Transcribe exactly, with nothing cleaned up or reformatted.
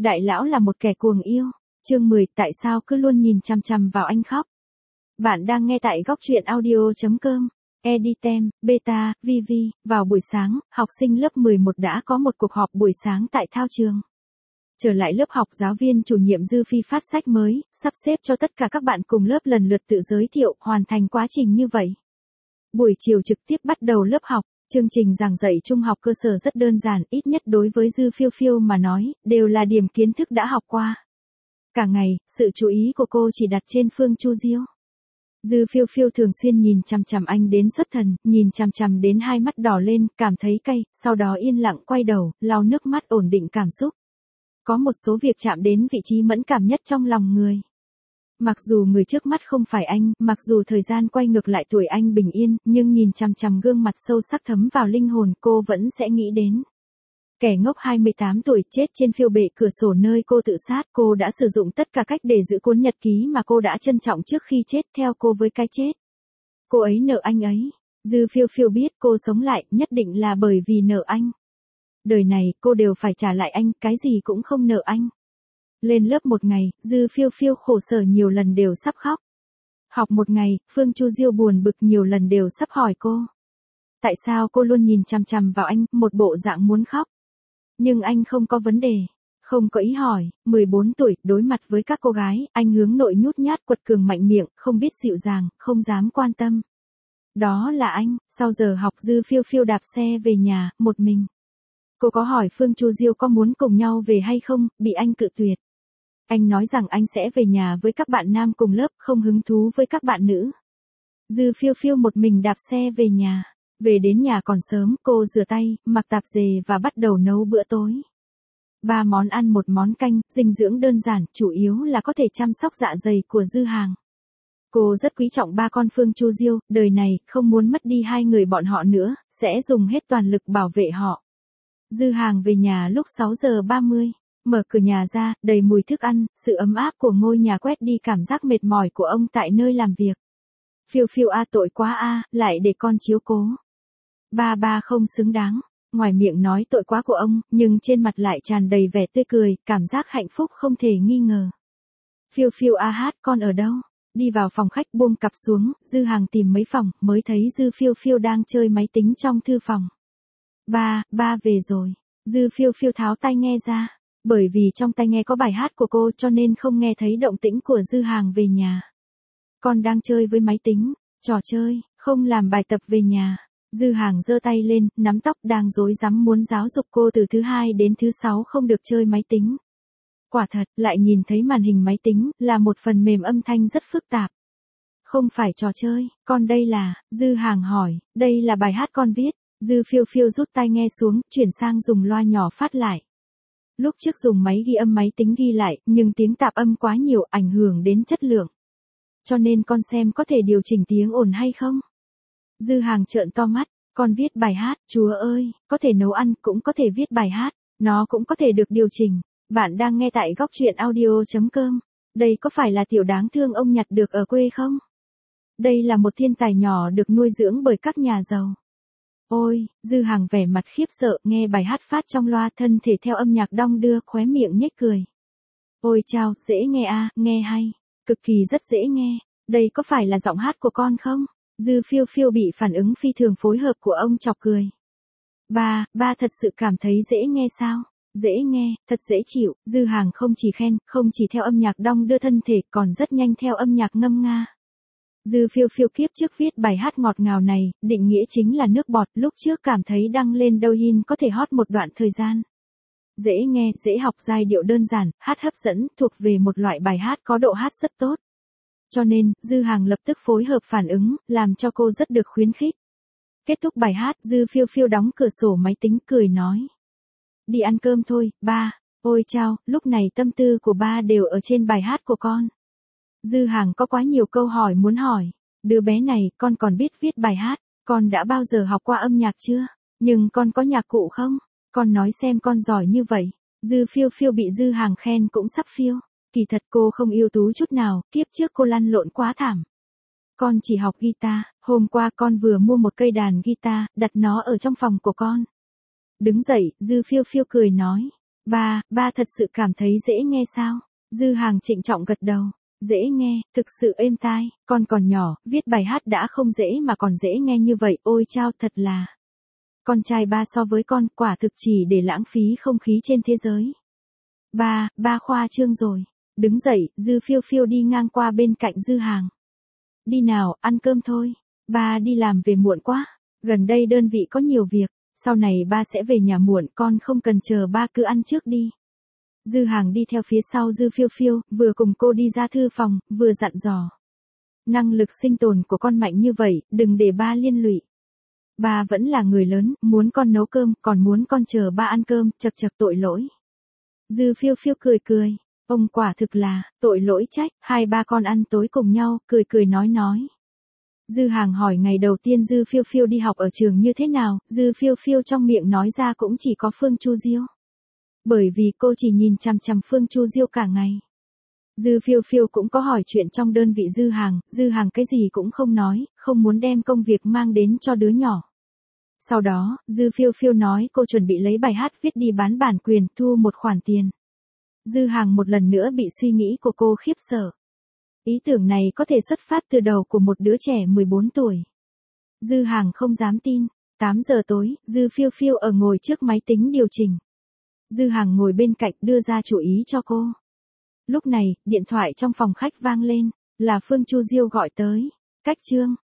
Đại lão là một kẻ cuồng yêu. Chương mười, tại sao cứ luôn nhìn chằm chằm vào anh khóc? Bạn đang nghe tại góc truyện audio chấm com. Editem, Beta, Vivi, vào buổi sáng, học sinh lớp mười một đã có một cuộc họp buổi sáng tại thao trường. Trở lại lớp học, giáo viên chủ nhiệm Dư Phi phát sách mới, sắp xếp cho tất cả các bạn cùng lớp lần lượt tự giới thiệu, hoàn thành quá trình như vậy. Buổi chiều trực tiếp bắt đầu lớp học. Chương trình giảng dạy trung học cơ sở rất đơn giản, ít nhất đối với Dư Phiêu Phiêu mà nói, đều là điểm kiến thức đã học qua. Cả ngày, sự chú ý của cô chỉ đặt trên Phương Chu Diêu. Dư Phiêu Phiêu thường xuyên nhìn chằm chằm anh đến xuất thần, nhìn chằm chằm đến hai mắt đỏ lên, cảm thấy cay, sau đó yên lặng quay đầu, lau nước mắt ổn định cảm xúc. Có một số việc chạm đến vị trí mẫn cảm nhất trong lòng người. Mặc dù người trước mắt không phải anh, mặc dù thời gian quay ngược lại tuổi anh bình yên, nhưng nhìn chằm chằm gương mặt sâu sắc thấm vào linh hồn, cô vẫn sẽ nghĩ đến. Kẻ ngốc hai mươi tám tuổi chết trên phiêu bệ cửa sổ nơi cô tự sát, cô đã sử dụng tất cả cách để giữ cuốn nhật ký mà cô đã trân trọng trước khi chết, theo cô với cái chết. Cô ấy nợ anh ấy. Dư Phiêu Phiêu biết cô sống lại nhất định là bởi vì nợ anh. Đời này cô đều phải trả lại anh, cái gì cũng không nợ anh. Lên lớp một ngày, Dư Phiêu Phiêu khổ sở nhiều lần đều sắp khóc. Học một ngày, Phương Chu Diêu buồn bực nhiều lần đều sắp hỏi cô. Tại sao cô luôn nhìn chằm chằm vào anh, một bộ dạng muốn khóc. Nhưng anh không có vấn đề, không có ý hỏi. Mười bốn tuổi, đối mặt với các cô gái, anh hướng nội nhút nhát quật cường mạnh miệng, không biết dịu dàng, không dám quan tâm. Đó là anh. Sau giờ học, Dư Phiêu Phiêu đạp xe về nhà, một mình. Cô có hỏi Phương Chu Diêu có muốn cùng nhau về hay không, bị anh cự tuyệt. Anh nói rằng anh sẽ về nhà với các bạn nam cùng lớp, không hứng thú với các bạn nữ. Dư Phiêu Phiêu một mình đạp xe về nhà. Về đến nhà còn sớm, cô rửa tay, mặc tạp dề và bắt đầu nấu bữa tối. Ba món ăn một món canh, dinh dưỡng đơn giản, chủ yếu là có thể chăm sóc dạ dày của Dư Hàng. Cô rất quý trọng ba con Phương Chu Diêu, đời này, không muốn mất đi hai người bọn họ nữa, sẽ dùng hết toàn lực bảo vệ họ. Dư Hàng về nhà lúc sáu giờ ba mươi. Mở cửa nhà ra, đầy mùi thức ăn, sự ấm áp của ngôi nhà quét đi cảm giác mệt mỏi của ông tại nơi làm việc. Phiêu Phiêu a, tội quá a, lại để con chiếu cố. Ba ba không xứng đáng. Ngoài miệng nói tội quá của ông, nhưng trên mặt lại tràn đầy vẻ tươi cười, cảm giác hạnh phúc không thể nghi ngờ. Phiêu Phiêu a hát, con ở đâu? Đi vào phòng khách buông cặp xuống, Dư Hàng tìm mấy phòng, mới thấy Dư Phiêu Phiêu đang chơi máy tính trong thư phòng. Ba, ba về rồi. Dư Phiêu Phiêu tháo tai nghe ra. Bởi vì trong tai nghe có bài hát của cô cho nên không nghe thấy động tĩnh của Dư Hàng về nhà. Con đang chơi với máy tính, trò chơi, không làm bài tập về nhà. Dư Hàng giơ tay lên, nắm tóc đang rối rắm muốn giáo dục cô từ thứ hai đến thứ sáu không được chơi máy tính. Quả thật, lại nhìn thấy màn hình máy tính, là một phần mềm âm thanh rất phức tạp. Không phải trò chơi, con đây là, Dư Hàng hỏi, đây là bài hát con viết. Dư Phiêu Phiêu rút tai nghe xuống, chuyển sang dùng loa nhỏ phát lại. Lúc trước dùng máy ghi âm máy tính ghi lại, nhưng tiếng tạp âm quá nhiều, ảnh hưởng đến chất lượng. Cho nên con xem có thể điều chỉnh tiếng ồn hay không? Dư Hàng trợn to mắt, con viết bài hát, chúa ơi, có thể nấu ăn, cũng có thể viết bài hát, nó cũng có thể được điều chỉnh. Bạn đang nghe tại góc truyện audio chấm com. Đây có phải là tiểu đáng thương ông nhặt được ở quê không? Đây là một thiên tài nhỏ được nuôi dưỡng bởi các nhà giàu. Ôi, Dư Hàng vẻ mặt khiếp sợ, nghe bài hát phát trong loa, thân thể theo âm nhạc đong đưa, khóe miệng nhếch cười. Ôi chao, dễ nghe a, à, nghe hay, cực kỳ rất dễ nghe, đây có phải là giọng hát của con không? Dư Phiêu Phiêu bị phản ứng phi thường phối hợp của ông chọc cười. Ba, ba thật sự cảm thấy dễ nghe sao? Dễ nghe, thật dễ chịu. Dư Hàng không chỉ khen, không chỉ theo âm nhạc đong đưa thân thể, còn rất nhanh theo âm nhạc ngâm nga. Dư Phiêu Phiêu kiếp trước viết bài hát ngọt ngào này, định nghĩa chính là nước bọt, lúc trước cảm thấy đăng lên Douyin có thể hot một đoạn thời gian. Dễ nghe, dễ học, giai điệu đơn giản, hát hấp dẫn, thuộc về một loại bài hát có độ hát rất tốt. Cho nên, Dư Hàng lập tức phối hợp phản ứng, làm cho cô rất được khuyến khích. Kết thúc bài hát, Dư Phiêu Phiêu đóng cửa sổ máy tính cười nói. Đi ăn cơm thôi, ba. Ôi chao, lúc này tâm tư của ba đều ở trên bài hát của con. Dư Hàng có quá nhiều câu hỏi muốn hỏi. Đứa bé này, con còn biết viết bài hát, con đã bao giờ học qua âm nhạc chưa? Nhưng con có nhạc cụ không? Con nói xem con giỏi như vậy. Dư Phiêu Phiêu bị Dư Hàng khen cũng sắp phiêu. Kỳ thật cô không ưu tú chút nào, kiếp trước cô lăn lộn quá thảm. Con chỉ học guitar, hôm qua con vừa mua một cây đàn guitar, đặt nó ở trong phòng của con. Đứng dậy, Dư Phiêu Phiêu cười nói. Ba, ba thật sự cảm thấy dễ nghe sao? Dư Hàng trịnh trọng gật đầu. Dễ nghe, thực sự êm tai, con còn nhỏ, viết bài hát đã không dễ mà còn dễ nghe như vậy, ôi chao thật là. Con trai ba so với con, quả thực chỉ để lãng phí không khí trên thế giới. Ba, ba khoa trương rồi. Đứng dậy, Dư Phiêu Phiêu đi ngang qua bên cạnh Dư Hàng. Đi nào, ăn cơm thôi. Ba đi làm về muộn quá. Gần đây đơn vị có nhiều việc, sau này ba sẽ về nhà muộn, con không cần chờ ba, cứ ăn trước đi. Dư Hàng đi theo phía sau Dư Phiêu Phiêu, vừa cùng cô đi ra thư phòng, vừa dặn dò. Năng lực sinh tồn của con mạnh như vậy, đừng để ba liên lụy. Ba vẫn là người lớn, muốn con nấu cơm, còn muốn con chờ ba ăn cơm, chật chật tội lỗi. Dư Phiêu Phiêu cười cười, ông quả thực là, tội lỗi trách, hai ba con ăn tối cùng nhau, cười cười nói nói. Dư Hàng hỏi ngày đầu tiên Dư Phiêu Phiêu đi học ở trường như thế nào, Dư Phiêu Phiêu trong miệng nói ra cũng chỉ có Phương Chu Diêu. Bởi vì cô chỉ nhìn chằm chằm Phương Chu Diêu cả ngày. Dư Phiêu Phiêu cũng có hỏi chuyện trong đơn vị Dư Hàng, Dư Hàng cái gì cũng không nói, không muốn đem công việc mang đến cho đứa nhỏ. Sau đó, Dư Phiêu Phiêu nói cô chuẩn bị lấy bài hát viết đi bán bản quyền, thu một khoản tiền. Dư Hàng một lần nữa bị suy nghĩ của cô khiếp sợ. Ý tưởng này có thể xuất phát từ đầu của một đứa trẻ mười bốn tuổi. Dư Hàng không dám tin. tám giờ tối, Dư Phiêu Phiêu ở ngồi trước máy tính điều chỉnh. Dư Hàng ngồi bên cạnh đưa ra chủ ý cho cô. Lúc này, điện thoại trong phòng khách vang lên, là Phương Chu Diêu gọi tới. Cách Trương,